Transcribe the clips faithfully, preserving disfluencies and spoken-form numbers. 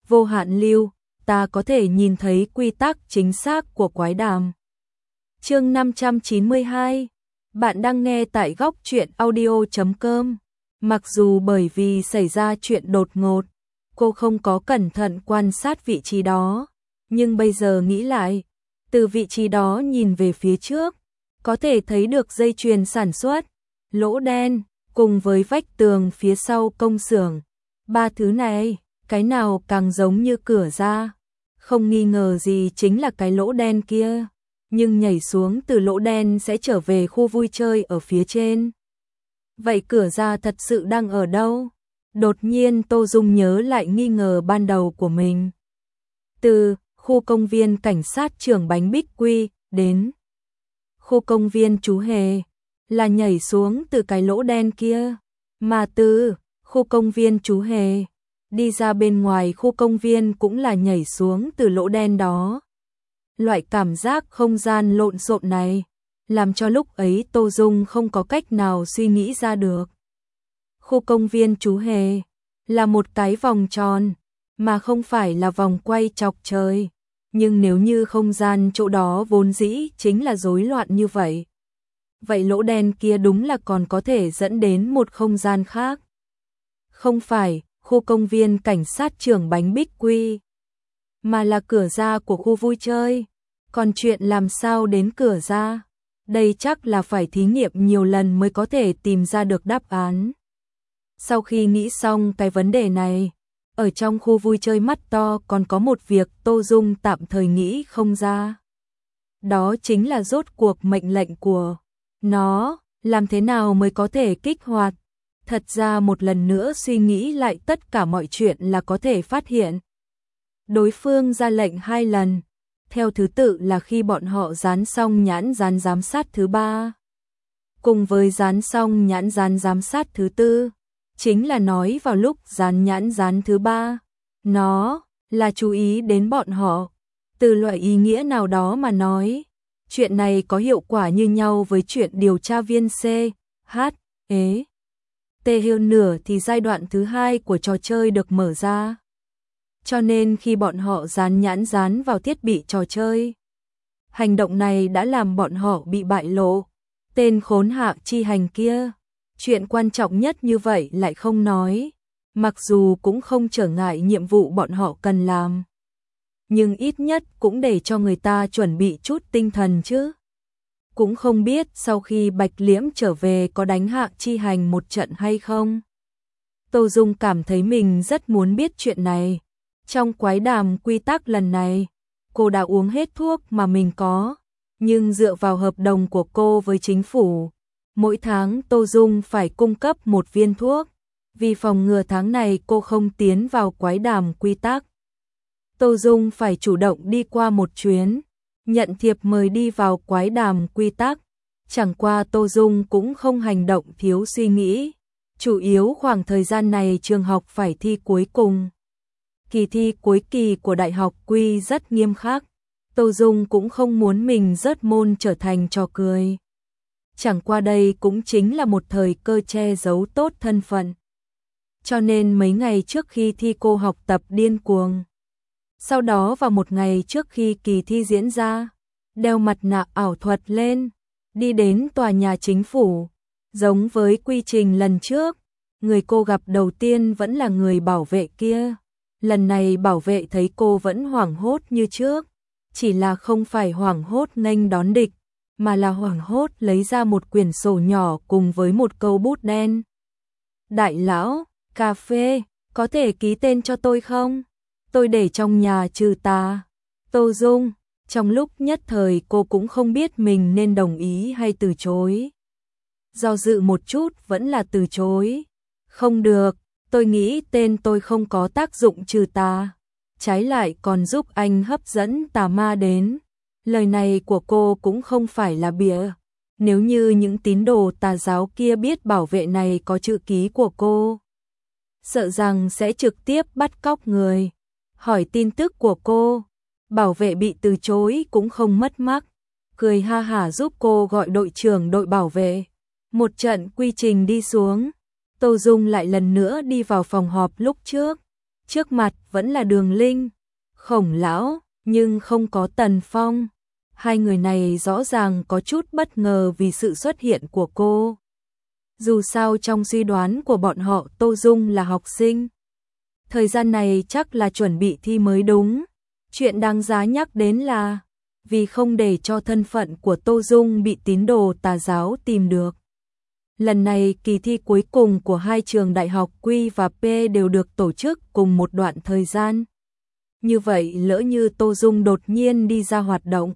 vô hạn lưu, ta có thể nhìn thấy quy tắc chính xác của quái đàm. Chương năm trăm chín mươi hai. Bạn đang nghe tại góc truyện audio chấm com. Mặc dù bởi vì xảy ra chuyện đột ngột, cô không có cẩn thận quan sát vị trí đó, nhưng bây giờ nghĩ lại, từ vị trí đó nhìn về phía trước, có thể thấy được dây chuyền sản xuất, lỗ đen, cùng với vách tường phía sau công xưởng. Ba thứ này, cái nào càng giống như cửa ra, không nghi ngờ gì chính là cái lỗ đen kia, nhưng nhảy xuống từ lỗ đen sẽ trở về khu vui chơi ở phía trên. Vậy cửa ra thật sự đang ở đâu? Đột nhiên Tô Dung nhớ lại nghi ngờ ban đầu của mình. Từ khu công viên cảnh sát Trường Bánh Bích Quy đến khu công viên Chú Hề là nhảy xuống từ cái lỗ đen kia, mà từ khu công viên Chú Hề đi ra bên ngoài khu công viên cũng là nhảy xuống từ lỗ đen đó. Loại cảm giác không gian lộn xộn này làm cho lúc ấy Tô Dung không có cách nào suy nghĩ ra được. Khu công viên Chú Hề là một cái vòng tròn, mà không phải là vòng quay chọc trời. Nhưng nếu như không gian chỗ đó vốn dĩ chính là rối loạn như vậy, vậy lỗ đen kia đúng là còn có thể dẫn đến một không gian khác. Không phải khu công viên cảnh sát Trường Bánh Bích Quy, mà là cửa ra của khu vui chơi. Còn chuyện làm sao đến cửa ra, đây chắc là phải thí nghiệm nhiều lần mới có thể tìm ra được đáp án. Sau khi nghĩ xong cái vấn đề này, ở trong khu vui chơi mắt to còn có một việc Tô Dung tạm thời nghĩ không ra. Đó chính là rốt cuộc mệnh lệnh của nó, làm thế nào mới có thể kích hoạt. Thật ra một lần nữa suy nghĩ lại tất cả mọi chuyện là có thể phát hiện. Đối phương ra lệnh hai lần, theo thứ tự là khi bọn họ dán xong nhãn dán giám sát thứ ba, cùng với dán xong nhãn dán giám sát thứ tư. Chính là nói vào lúc dán nhãn dán thứ ba, nó là chú ý đến bọn họ. Từ loại ý nghĩa nào đó mà nói, chuyện này có hiệu quả như nhau với chuyện điều tra viên C, H, E, T hơn nửa thì giai đoạn thứ hai của trò chơi được mở ra. Cho nên khi bọn họ dán nhãn dán vào thiết bị trò chơi, hành động này đã làm bọn họ bị bại lộ. Tên khốn hạ chi hành kia, chuyện quan trọng nhất như vậy lại không nói, mặc dù cũng không trở ngại nhiệm vụ bọn họ cần làm, nhưng ít nhất cũng để cho người ta chuẩn bị chút tinh thần chứ. Cũng không biết sau khi Bạch Liễm trở về có đánh Hạ Chi Hành một trận hay không. Tô Dung cảm thấy mình rất muốn biết chuyện này. Trong quái đàm quy tắc lần này, cô đã uống hết thuốc mà mình có, nhưng dựa vào hợp đồng của cô với chính phủ, mỗi tháng Tô Dung phải cung cấp một viên thuốc, vì phòng ngừa tháng này cô không tiến vào quái đàm quy tắc. Tô Dung phải chủ động đi qua một chuyến, nhận thiệp mời đi vào quái đàm quy tắc. Chẳng qua Tô Dung cũng không hành động thiếu suy nghĩ, chủ yếu khoảng thời gian này trường học phải thi cuối cùng. Kỳ thi cuối kỳ của đại học Quy rất nghiêm khắc, Tô Dung cũng không muốn mình rớt môn trở thành trò cười. Chẳng qua đây cũng chính là một thời cơ che giấu tốt thân phận. Cho nên mấy ngày trước khi thi cô học tập điên cuồng. Sau đó vào một ngày trước khi kỳ thi diễn ra, đeo mặt nạ ảo thuật lên, đi đến tòa nhà chính phủ. Giống với quy trình lần trước, người cô gặp đầu tiên vẫn là người bảo vệ kia. Lần này bảo vệ thấy cô vẫn hoảng hốt như trước, chỉ là không phải hoảng hốt nghênh đón địch, mà là hoảng hốt lấy ra một quyển sổ nhỏ cùng với một câu bút đen. Đại lão, cà phê, có thể ký tên cho tôi không? Tôi để trong nhà trừ tà. Tô Dung, trong lúc nhất thời cô cũng không biết mình nên đồng ý hay từ chối. Do dự một chút vẫn là từ chối. Không được, tôi nghĩ tên tôi không có tác dụng trừ tà, trái lại còn giúp anh hấp dẫn tà ma đến. Lời này của cô cũng không phải là bịa. Nếu như những tín đồ tà giáo kia biết bảo vệ này có chữ ký của cô, sợ rằng sẽ trực tiếp bắt cóc người. Hỏi tin tức của cô, bảo vệ bị từ chối cũng không mất mắc, cười ha hả giúp cô gọi đội trưởng đội bảo vệ. Một trận quy trình đi xuống, Tô Dung lại lần nữa đi vào phòng họp lúc trước. Trước mặt vẫn là Đường Linh, Khổng Lão, nhưng không có Tần Phong. Hai người này rõ ràng có chút bất ngờ vì sự xuất hiện của cô. Dù sao trong suy đoán của bọn họ Tô Dung là học sinh. Thời gian này chắc là chuẩn bị thi mới đúng. Chuyện đáng giá nhắc đến là vì không để cho thân phận của Tô Dung bị tín đồ tà giáo tìm được. Lần này kỳ thi cuối cùng của hai trường đại học Q và P đều được tổ chức cùng một đoạn thời gian. Như vậy lỡ như Tô Dung đột nhiên đi ra hoạt động,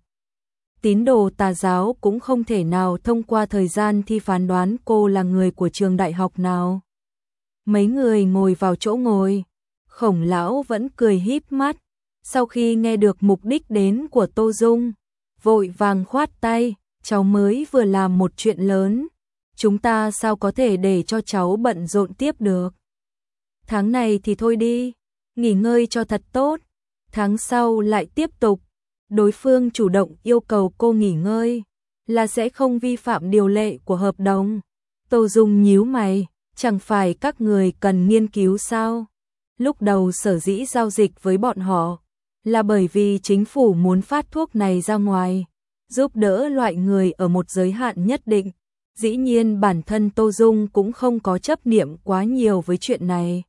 tín đồ tà giáo cũng không thể nào thông qua thời gian thi phán đoán cô là người của trường đại học nào. Mấy người ngồi vào chỗ ngồi, Khổng Lão vẫn cười híp mắt, sau khi nghe được mục đích đến của Tô Dung, vội vàng khoát tay, cháu mới vừa làm một chuyện lớn, chúng ta sao có thể để cho cháu bận rộn tiếp được. Tháng này thì thôi đi, nghỉ ngơi cho thật tốt, tháng sau lại tiếp tục. Đối phương chủ động yêu cầu cô nghỉ ngơi, là sẽ không vi phạm điều lệ của hợp đồng. Tô Dung nhíu mày, chẳng phải các người cần nghiên cứu sao? Lúc đầu sở dĩ giao dịch với bọn họ, là bởi vì chính phủ muốn phát thuốc này ra ngoài, giúp đỡ loại người ở một giới hạn nhất định. Dĩ nhiên bản thân Tô Dung cũng không có chấp niệm quá nhiều với chuyện này.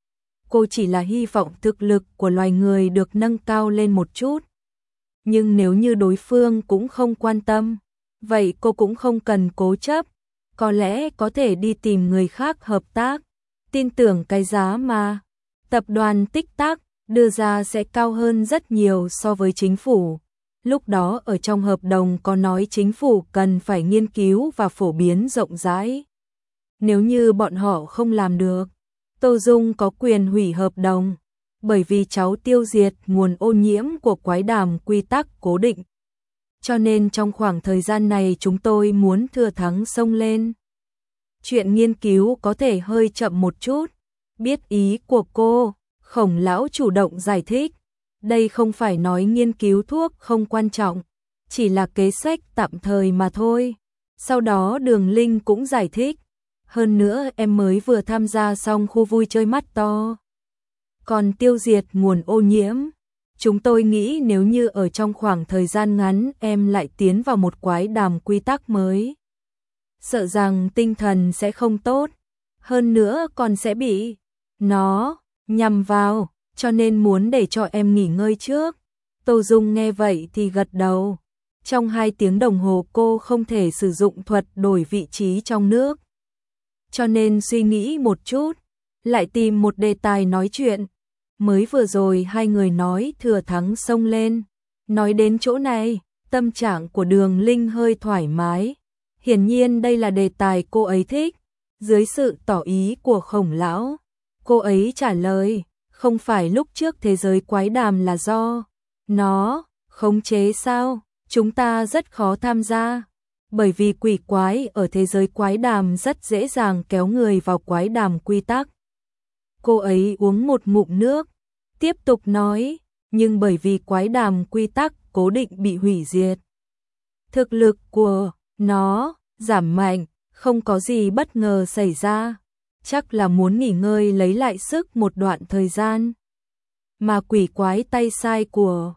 Cô chỉ là hy vọng thực lực của loài người được nâng cao lên một chút. Nhưng nếu như đối phương cũng không quan tâm, vậy cô cũng không cần cố chấp, có lẽ có thể đi tìm người khác hợp tác. Tin tưởng cái giá mà tập đoàn Tích Tắc đưa ra sẽ cao hơn rất nhiều so với chính phủ. Lúc đó ở trong hợp đồng có nói chính phủ cần phải nghiên cứu và phổ biến rộng rãi. Nếu như bọn họ không làm được, Tô Dung có quyền hủy hợp đồng, bởi vì cháu tiêu diệt nguồn ô nhiễm của quái đàm quy tắc cố định. Cho nên trong khoảng thời gian này chúng tôi muốn thừa thắng xông lên. Chuyện nghiên cứu có thể hơi chậm một chút. Biết ý của cô, Khổng Lão chủ động giải thích. Đây không phải nói nghiên cứu thuốc không quan trọng, chỉ là kế sách tạm thời mà thôi. Sau đó Đường Linh cũng giải thích. Hơn nữa em mới vừa tham gia xong khu vui chơi mắt to. Còn tiêu diệt nguồn ô nhiễm, chúng tôi nghĩ nếu như ở trong khoảng thời gian ngắn em lại tiến vào một quái đàm quy tắc mới, sợ rằng tinh thần sẽ không tốt, hơn nữa còn sẽ bị nó nhằm vào, cho nên muốn để cho em nghỉ ngơi trước. Tô Dung nghe vậy thì gật đầu. Trong hai tiếng đồng hồ cô không thể sử dụng thuật đổi vị trí trong nước, cho nên suy nghĩ một chút, lại tìm một đề tài nói chuyện. Mới vừa rồi hai người nói thừa thắng xông lên. Nói đến chỗ này, tâm trạng của Đường Linh hơi thoải mái. Hiển nhiên đây là đề tài cô ấy thích. Dưới sự tỏ ý của Khổng Lão, cô ấy trả lời, không phải lúc trước thế giới quái đàm là do nó khống chế sao? Chúng ta rất khó tham gia, bởi vì quỷ quái ở thế giới quái đàm rất dễ dàng kéo người vào quái đàm quy tắc. Cô ấy uống một ngụm nước, tiếp tục nói, nhưng bởi vì quái đàm quy tắc cố định bị hủy diệt, thực lực của nó giảm mạnh, không có gì bất ngờ xảy ra, chắc là muốn nghỉ ngơi lấy lại sức một đoạn thời gian. Mà quỷ quái tay sai của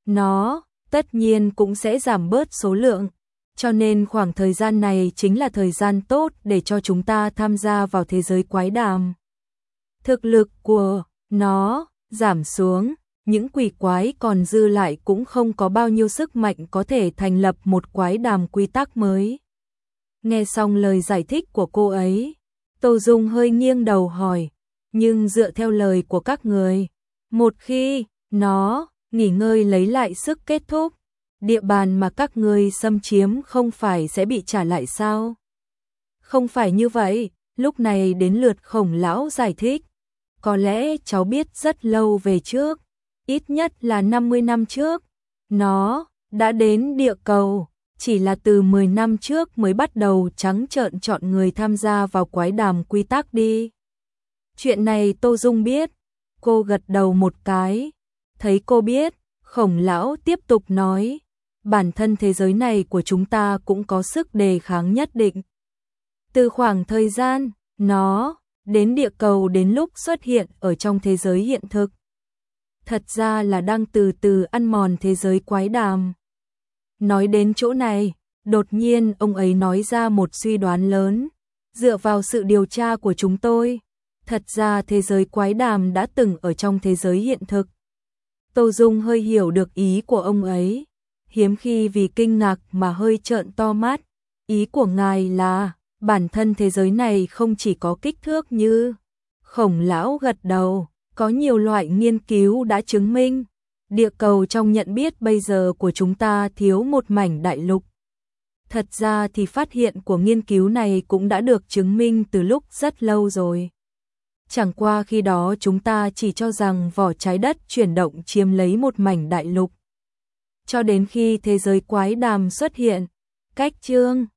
nó tất nhiên cũng sẽ giảm bớt số lượng, cho nên khoảng thời gian này chính là thời gian tốt để cho chúng ta tham gia vào thế giới quái đàm. Thực lực của nó giảm xuống, những quỷ quái còn dư lại cũng không có bao nhiêu sức mạnh có thể thành lập một quái đàm quy tắc mới. Nghe xong lời giải thích của cô ấy, Tô Dung hơi nghiêng đầu hỏi, nhưng dựa theo lời của các người, một khi nó nghỉ ngơi lấy lại sức kết thúc, địa bàn mà các người xâm chiếm không phải sẽ bị trả lại sao? Không phải như vậy, lúc này đến lượt Khổng Lão giải thích. Có lẽ cháu biết rất lâu về trước, ít nhất là năm mươi năm trước, nó đã đến địa cầu, chỉ là từ mười năm trước mới bắt đầu trắng trợn chọn người tham gia vào quái đàm quy tắc đi. Chuyện này Tô Dung biết, cô gật đầu một cái, thấy cô biết, Khổng Lão tiếp tục nói, bản thân thế giới này của chúng ta cũng có sức đề kháng nhất định. Từ khoảng thời gian, nó đến địa cầu đến lúc xuất hiện ở trong thế giới hiện thực. Thật ra là đang từ từ ăn mòn thế giới quái đàm. Nói đến chỗ này, đột nhiên ông ấy nói ra một suy đoán lớn. Dựa vào sự điều tra của chúng tôi, thật ra thế giới quái đàm đã từng ở trong thế giới hiện thực. Tô Dung hơi hiểu được ý của ông ấy, hiếm khi vì kinh ngạc mà hơi trợn to mắt. Ý của ngài là, bản thân thế giới này không chỉ có kích thước như... Khổng lão gật đầu, có nhiều loại nghiên cứu đã chứng minh. Địa cầu trong nhận biết bây giờ của chúng ta thiếu một mảnh đại lục. Thật ra thì phát hiện của nghiên cứu này cũng đã được chứng minh từ lúc rất lâu rồi. Chẳng qua khi đó chúng ta chỉ cho rằng vỏ trái đất chuyển động chiếm lấy một mảnh đại lục. Cho đến khi thế giới quái đàm xuất hiện, cách chương